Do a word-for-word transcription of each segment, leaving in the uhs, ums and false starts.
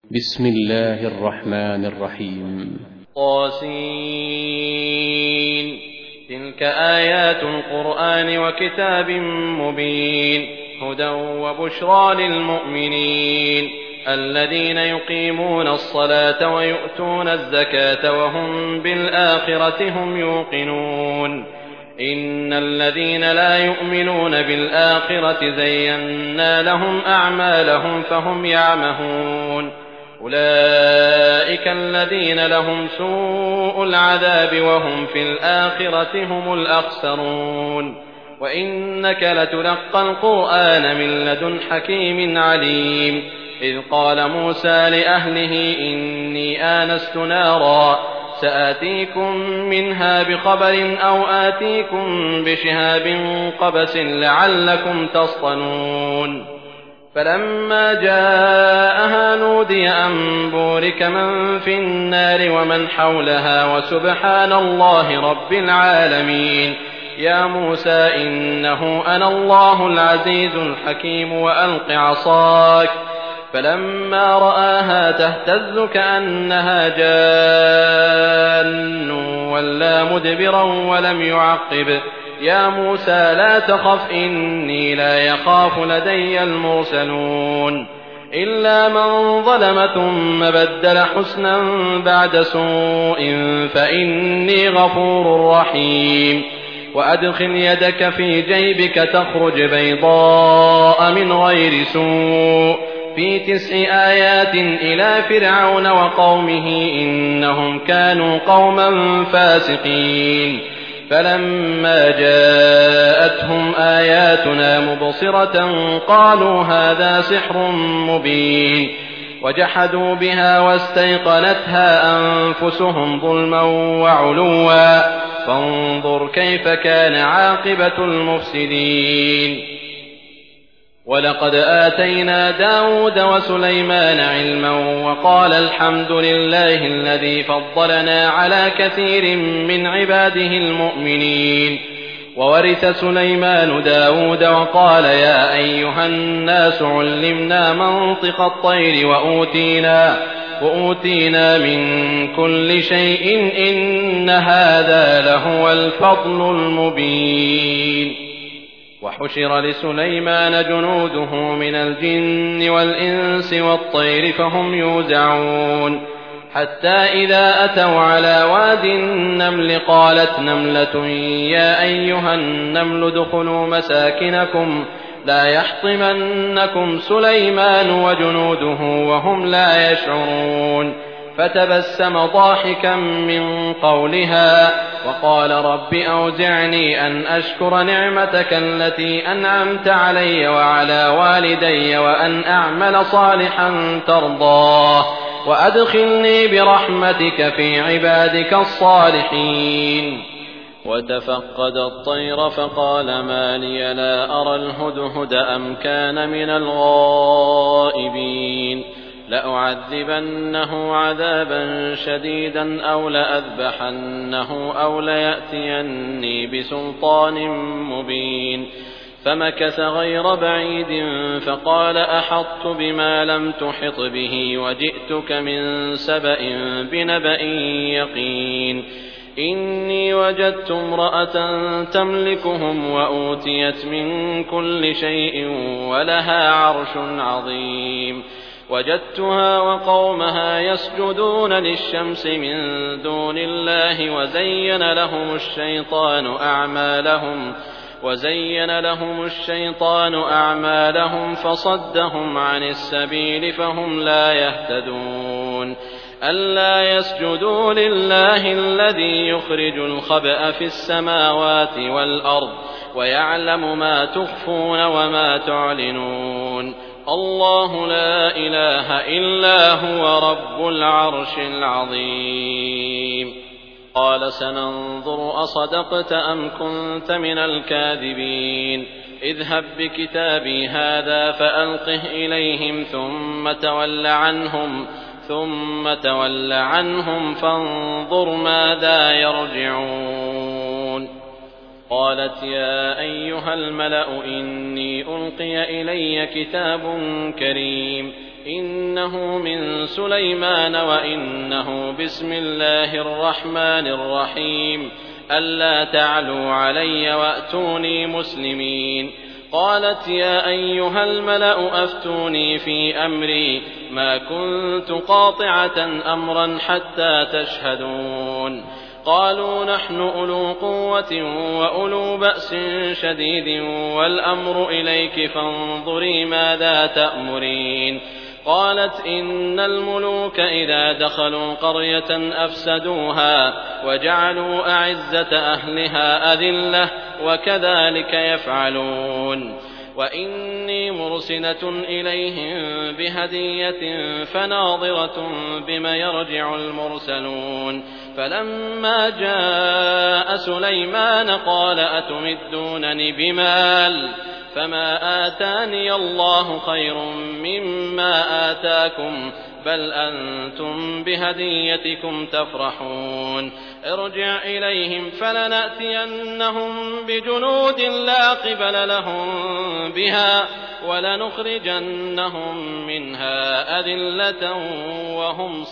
بسم الله الرحمن الرحيم. طاسين. تلك آيات القرآن وكتاب مبين هدى وبشرى للمؤمنين الذين يقيمون الصلاة ويؤتون الزكاة وهم بالآخرة هم يوقنون. إن الذين لا يؤمنون بالآخرة زينا لهم أعمالهم فهم يعمهون. أولئك الذين لهم سوء العذاب وهم في الآخرة هم الأخسرون. وإنك لتلقى القرآن من لدن حكيم عليم. إذ قال موسى لأهله إني آنست نارا سآتيكم منها بخبر أو آتيكم بشهاب قبس لعلكم تصطلون. فلما جاءها نودي أن بورك من في النار ومن حولها وسبحان الله رب العالمين. يا موسى إنه أنا الله العزيز الحكيم وألق عصاك. فلما رآها تهتز كأنها جان ولا مدبرا ولم يعقب. يا موسى لا تخف إني لا يخاف لدي المرسلون. إلا من ظلم ثم بدل حسنا بعد سوء فإني غفور رحيم. وأدخل يدك في جيبك تخرج بيضاء من غير سوء في تسع آيات إلى فرعون وقومه إنهم كانوا قوما فاسقين. فلما جاءتهم آياتنا مبصرة قالوا هذا سحر مبين. وجحدوا بها واستيقنتها أنفسهم ظلما وعلوا فانظر كيف كان عاقبة المفسدين. ولقد آتينا داود وسليمان علما وقال الحمد لله الذي فضلنا على كثير من عباده المؤمنين. وورث سليمان داود وقال يا أيها الناس علمنا منطق الطير وأوتينا, وأوتينا من كل شيء إن هذا لهو الفضل المبين. وحشر لسليمان جنوده من الجن والإنس والطير فهم يوزعون. حتى إذا أتوا على واد النمل قالت نملة يا أيها النمل ادخلوا مساكنكم لا يحطمنكم سليمان وجنوده وهم لا يشعرون. فتبسم ضاحكا من قولها وقال رب أوزعني أن أشكر نعمتك التي أنعمت علي وعلى والدي وأن أعمل صالحا ترضاه وأدخلني برحمتك في عبادك الصالحين. وتفقد الطير فقال ما لي لا أرى الهدهد أم كان من الغائبين. لأعذبنه عذابا شديدا أو لأذبحنه أو ليأتيني بسلطان مبين. فمكث غير بعيد فقال أحطت بما لم تحط به وجئتك من سبأ بنبأ يقين. إني وجدت امرأة تملكهم وأوتيت من كل شيء ولها عرش عظيم. وجدتها وقومها يسجدون للشمس من دون الله وزين لهم الشيطان أعمالهم وزين لهم الشيطان أعمالهم فصدهم عن السبيل فهم لا يهتدون. ألا يسجدوا لله الذي يخرج الخبأ في السماوات والأرض ويعلم ما تخفون وما تعلنون. الله لا إله إلا هو رب العرش العظيم. قال سننظر أصدقت أم كنت من الكاذبين. اذهب بكتابي هذا فألقه إليهم ثم تول عنهم ثم تول عنهم فانظر ماذا يرجعون. قالت يا أيها الملأ إني ألقي إلي كتاب كريم إنه من سليمان وإنه بسم الله الرحمن الرحيم ألا تعلوا علي وأتوني مسلمين. قالت يا أيها الملأ أفتوني في أمري ما كنت قاطعة أمرا حتى تشهدون. قالوا نحن أولو قوة وأولو بأس شديد والأمر إليك فانظري ماذا تأمرين. قالت إن الملوك إذا دخلوا قرية أفسدوها وجعلوا أعزة أهلها أذلة وكذلك يفعلون. وإني مرسلة إليهم بهدية فناظرة بما يرجع المرسلون. فلما جاء سليمان قال أتمدونني بمال فما آتاني الله خير مما آتاكم بل أنتم بهديتكم تفرحون. ارجع إليهم فلنأتينهم بجنود لا قبل لهم بها ولنخرجنهم منها أذلة وهم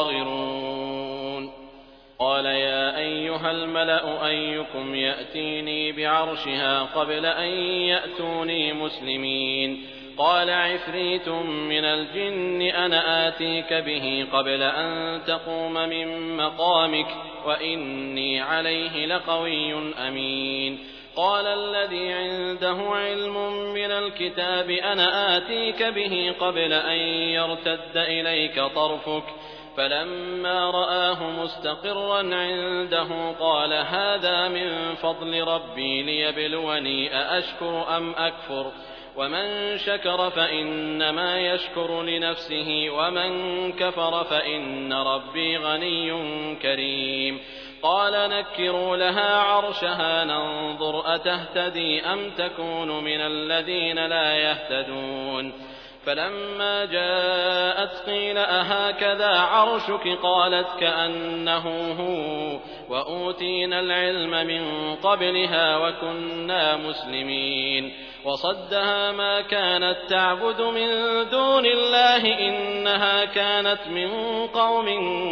صاغرون. قال يا أيها الملأ أيكم يأتيني بعرشها قبل أن يأتوني مسلمين. قال عفريت من الجن أنا آتيك به قبل أن تقوم من مقامك وإني عليه لقوي أمين. قال الذي عنده علم من الكتاب أنا آتيك به قبل أن يرتد إليك طرفك فلما رآه مستقرا عنده قال هذا من فضل ربي ليبلوني أأشكر أم أكفر ومن شكر فإنما يشكر لنفسه ومن كفر فإن ربي غني كريم. قال نكروا لها عرشها ننظر أتهتدي أم تكون من الذين لا يهتدون. فلما جاءت قيل أهكذا عرشك قالت كأنه هو وأوتينا العلم من قبلها وكنا مسلمين. وصدها ما كانت تعبد من دون الله إنها كانت من قوم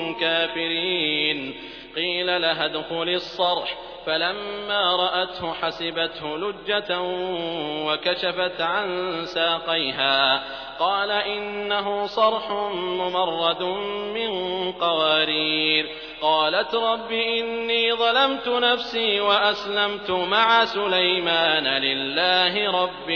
كافرين. قيل لها ادخل الصرح فلما رأته حسبته لجة وكشفت عن ساقيها قال إنه صرح ممرد من قوارير. قالت رب إني ظلمت نفسي وأسلمت مع سليمان لله رب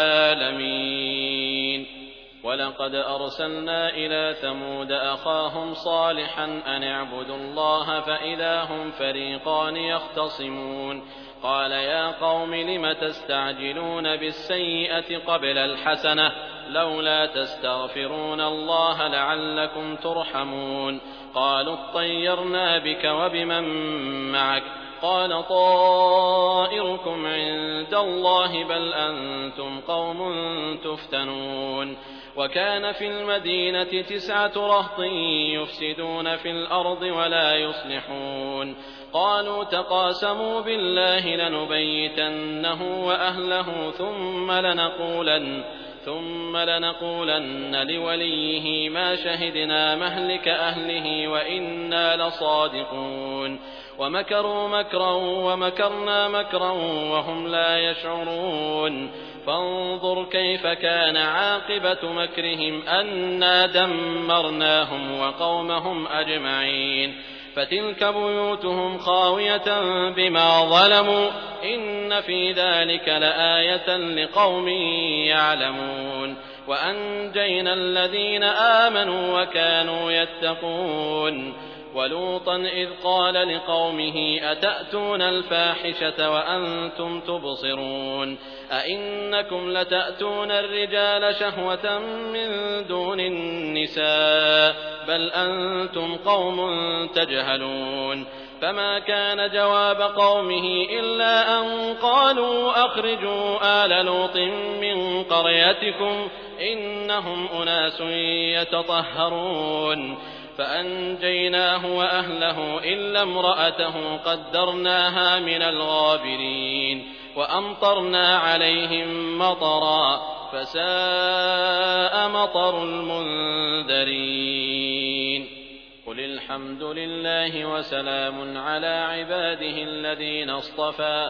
العالمين. ولقد أرسلنا إلى ثمود أخاهم صالحا أن اعبدوا الله فإذا هم فريقان يختصمون. قال يا قوم لم تستعجلون بالسيئة قبل الحسنة لولا تستغفرون الله لعلكم ترحمون. قالوا اطيرنا بك وبمن معك قال طائركم عند الله بل أنتم قوم تفتنون. وكان في المدينة تسعة رهط يفسدون في الأرض ولا يصلحون. قالوا تقاسموا بالله لنبيتنه وأهله ثم لنقولن ثم لنقولن لوليه ما شهدنا مهلك أهله وإنا لصادقون. ومكروا مكرا ومكرنا مكرا وهم لا يشعرون. فانظر كيف كان عاقبة مكرهم أنا دمرناهم وقومهم أجمعين. فتلك بيوتهم خاوية بما ظلموا إن في ذلك لآية لقوم يعلمون. وأنجينا الذين آمنوا وكانوا يتقون. ولوطا إذ قال لقومه أتأتون الفاحشة وأنتم تبصرون أئنكم لتأتون الرجال شهوة من دون النساء بل أنتم قوم تجهلون. فما كان جواب قومه إلا أن قالوا أخرجوا آل لوط من قريتكم إنهم أناس يتطهرون. فأنجيناه وأهله إلا امرأته قدرناها من الغابرين. وأمطرنا عليهم مطرا فساء مطر المنذرين قل الحمد لله وسلام على عباده الذين اصطفى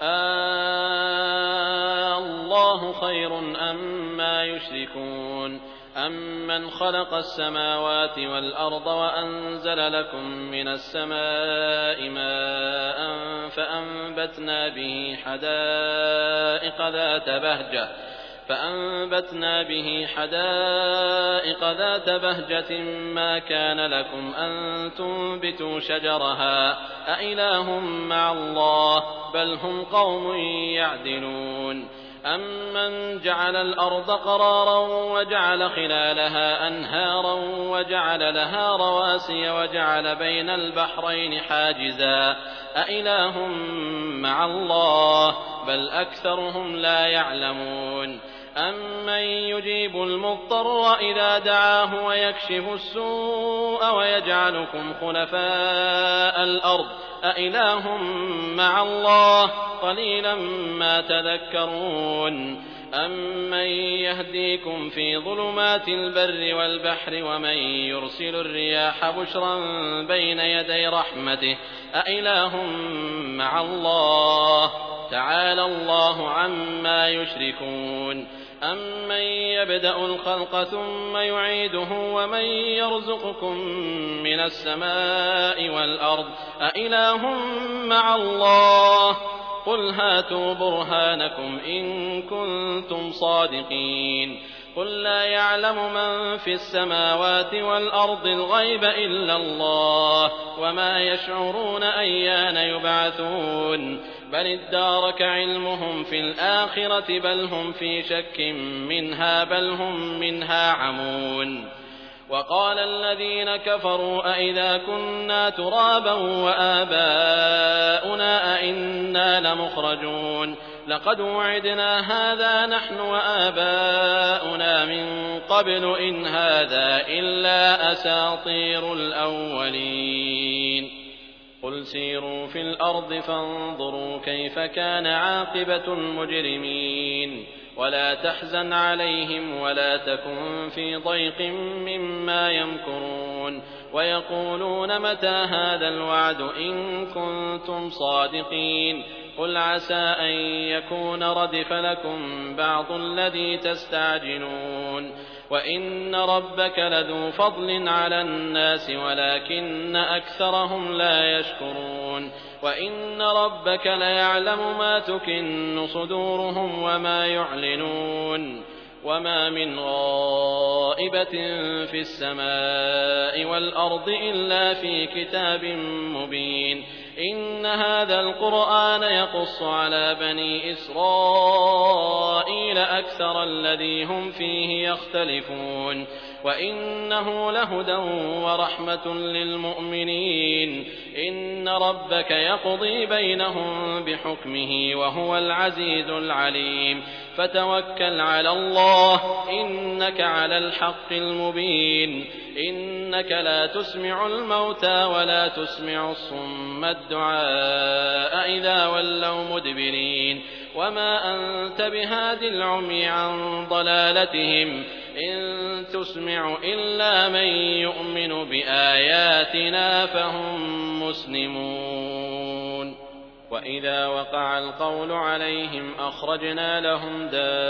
آه الله خير أما يشركون أمن خلق السماوات والأرض وأنزل لكم من السماء ماء فأنبتنا به حدائق ذات بهجة فأنبتنا به حدائق ذات بهجة ما كان لكم أن تنبتوا شجرها أإله مع الله بل هم قوم يعدلون أمن جعل الأرض قرارا وجعل خلالها أنهارا وجعل لها رواسي وجعل بين البحرين حاجزا أإله مع الله بل أكثرهم لا يعلمون أمن يجيب المضطر إذا دعاه ويكشف السوء ويجعلكم خلفاء الأرض أإله مع الله قليلا ما تذكرون أمن يهديكم في ظلمات البر والبحر ومن يرسل الرياح بشرا بين يدي رحمته أإله مع الله تعالى الله عما يشركون أمن يبدأ الخلق ثم يعيده ومن يرزقكم من السماء والأرض أإله مع الله قل هاتوا برهانكم إن كنتم صادقين قل لا يعلم من في السماوات والأرض الغيب إلا الله وما يشعرون أيان يبعثون بل ادارك علمهم في الآخرة بل هم في شك منها بل هم منها عمون وقال الذين كفروا أئذا كنا ترابا وآباؤنا أئنا لمخرجون لقد وعدنا هذا نحن وآباؤنا من قبل إن هذا إلا أساطير الأولين قل سيروا في الأرض فانظروا كيف كان عاقبة المجرمين ولا تحزن عليهم ولا تكن في ضيق مما يمكرون ويقولون متى هذا الوعد إن كنتم صادقين قل عسى أن يكون ردف لكم بعض الذي تستعجلون وإن ربك لذو فضل على الناس ولكن أكثرهم لا يشكرون وإن ربك ليعلم ما تكن صدورهم وما يعلنون وما من غائبة في السماء والأرض إلا في كتاب مبين إن هذا القرآن يقص على بني إسرائيل أكثر الذي هم فيه يختلفون وإنه لهدى ورحمة للمؤمنين إن ربك يقضي بينهم بحكمه وهو العزيز العليم فتوكل على الله إنك على الحق المبين إنك لا تسمع الموتى ولا تسمع الصم الدعاء إذا ولوا مدبرين وما أنت بهاد العمي عن ضلالتهم إن تسمع إلا من يؤمن بآياتنا فهم مسلمون وإذا وقع القول عليهم أخرجنا لهم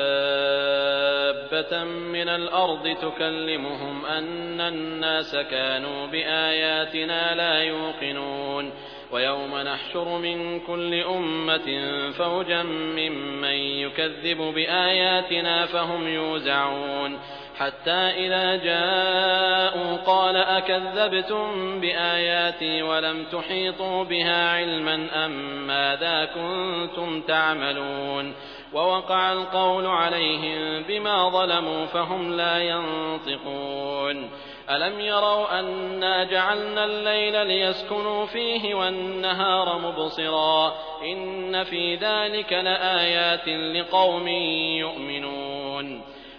دابة من الأرض تكلمهم أن الناس كانوا بآياتنا لا يوقنون ويوم نحشر من كل أمة فوجا ممن يكذب بآياتنا فهم يوزعون حتى إذا جاءوا قال أكذبتم بآياتي ولم تحيطوا بها علما أم ماذا كنتم تعملون ووقع القول عليهم بما ظلموا فهم لا ينطقون ألم يروا أنا جعلنا الليل ليسكنوا فيه والنهار مبصرا إن في ذلك لآيات لقوم يؤمنون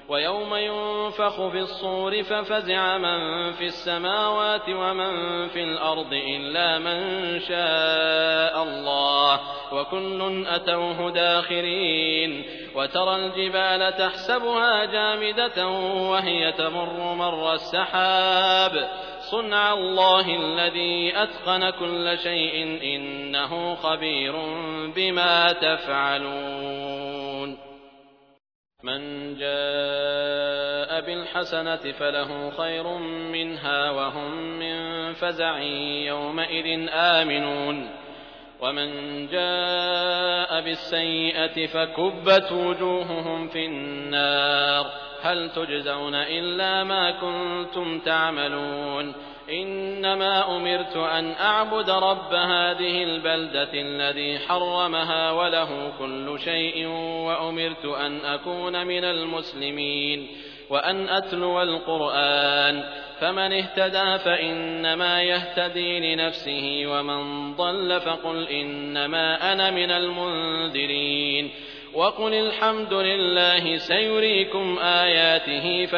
ويوم ينفخ في الصور ففزع من في السماوات ومن في الأرض إلا من شاء الله وكل أتوه داخرين وترى الجبال تحسبها جامدة وهي تمر مر السحاب صنع الله الذي أتقن كل شيء إنه خبير بما تفعلون من جاء بالحسنة فله خير منها وهم من فزع يومئذ آمنون ومن جاء بالسيئة فكبت وجوههم في النار هل تجزون إلا ما كنتم تعملون إنما أمرت أن أعبد رب هذه البلدة الذي حرمها وله كل شيء وأمرت أن أكون من المسلمين وأن أتلو القرآن فمن اهتدى فإنما يهتدي لنفسه ومن ضل فقل إنما أنا من المنذرين وقل الحمد لله سيريكم آياته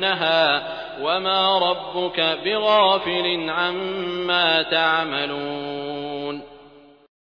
فتعرفونها وما ربك بغافل عما تعملون